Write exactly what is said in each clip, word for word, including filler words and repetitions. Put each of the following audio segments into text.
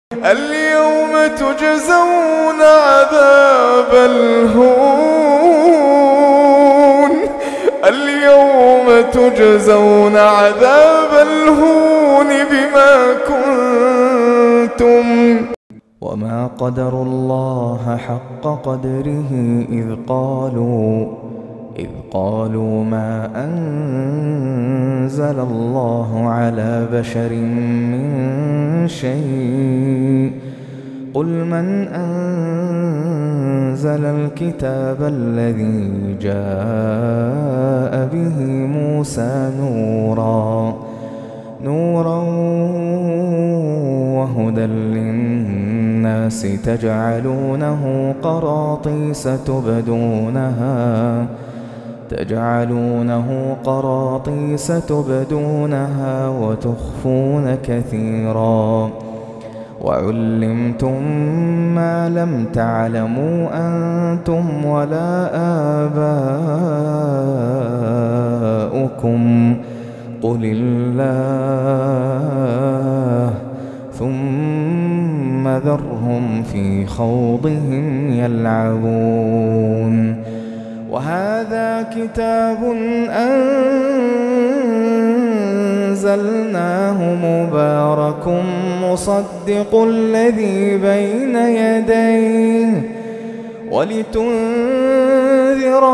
اليوم تجزون عذاب الهون اليوم تجزون عذاب الهون بما كنتم. وما قدروا الله حق قدره إذ قالوا إذ قالوا ما أنزل الله على بشر من شيء قل من أنزل الكتاب الذي جاء به موسى نورا نورا وهدى للناس تجعلونه قراطيس تبدونها تجعلونه قراطيس تبدونها وتخفون كثيرا وعلمتم ما لم تعلموا أنتم ولا آباؤكم قل الله ثم ذرهم في خوضهم يلعبون. وهذا كتاب أنزلناه مبارك مصدق الذي بين يديه ولتنذر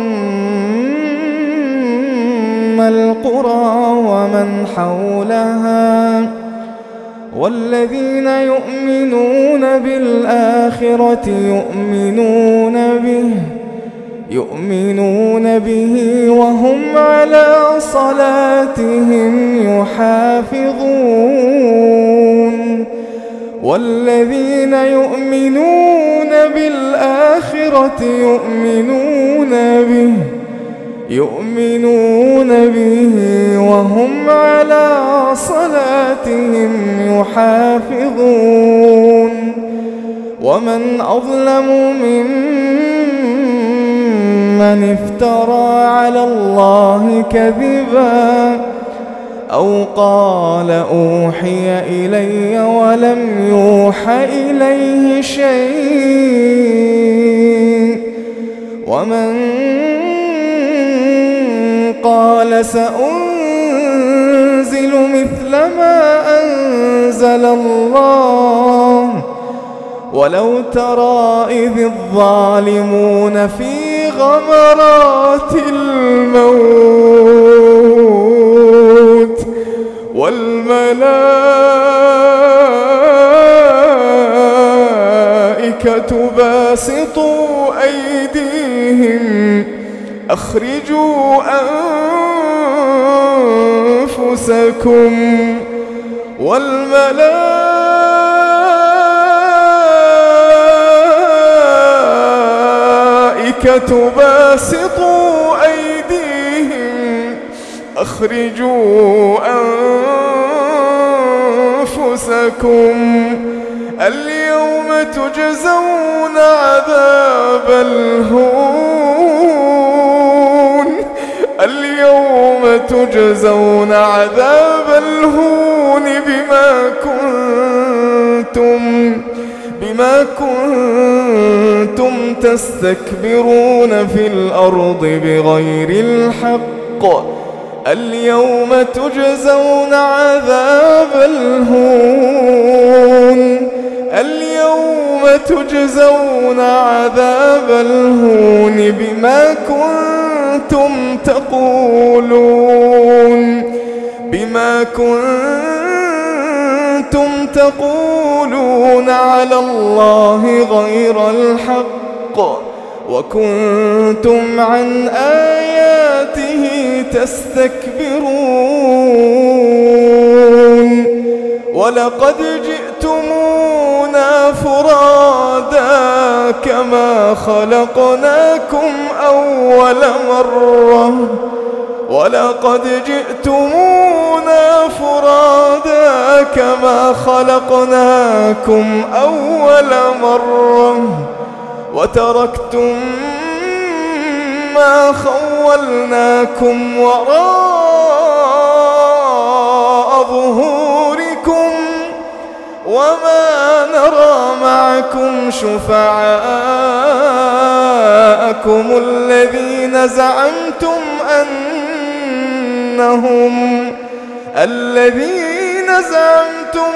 أم القرى ومن حولها والذين يؤمنون بالآخرة يؤمنون به يؤمنون به وهم على صلاتهم يحافظون والذين يؤمنون بالآخرة يؤمنون به يؤمنون به وهم على صلاتهم يحافظون. ومن أظلم ممن افترى على الله كذبا أو قال أوحي إلي ولم يوح إليه شيء ومن قال سأنزل مثل ما أنزل الله ولو ترى إذ الظالمون في غمرات الموت والملائكة باسطوا أيديهم أخرجوا أنفسكم والملائكة باسطوا أيديهم أخرجوا أنفسكم اليوم تجزون عذاب الهون اليوم تجزون عذاب الهون بما كنتم بما كنتم تستكبرون في الأرض بغير الحق اليوم تجزون عذاب الهون اليوم تجزون عذاب الهون بما كنتم تقولون بما كنتم تقولون على الله غير الحق وكنتم عن آياته تستكبرون. ولقد جئتمونا فرادا كما خلقناكم أول مرة ولقد جئتمونا فرادا كما خلقناكم أول مرة وتركتم ما خولناكم وراء ظهوركم وما نرى معكم شفعاءكم الذين زعمتم أنهم الذين زعمتم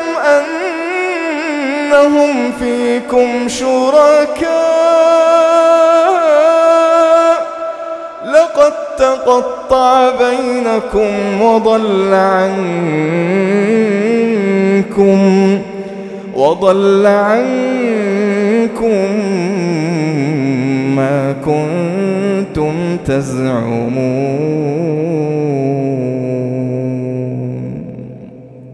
أنهم فيكم شركاء لقد تقطع بينكم وضل عنكم وضل عنكم ما كنتم تزعمون.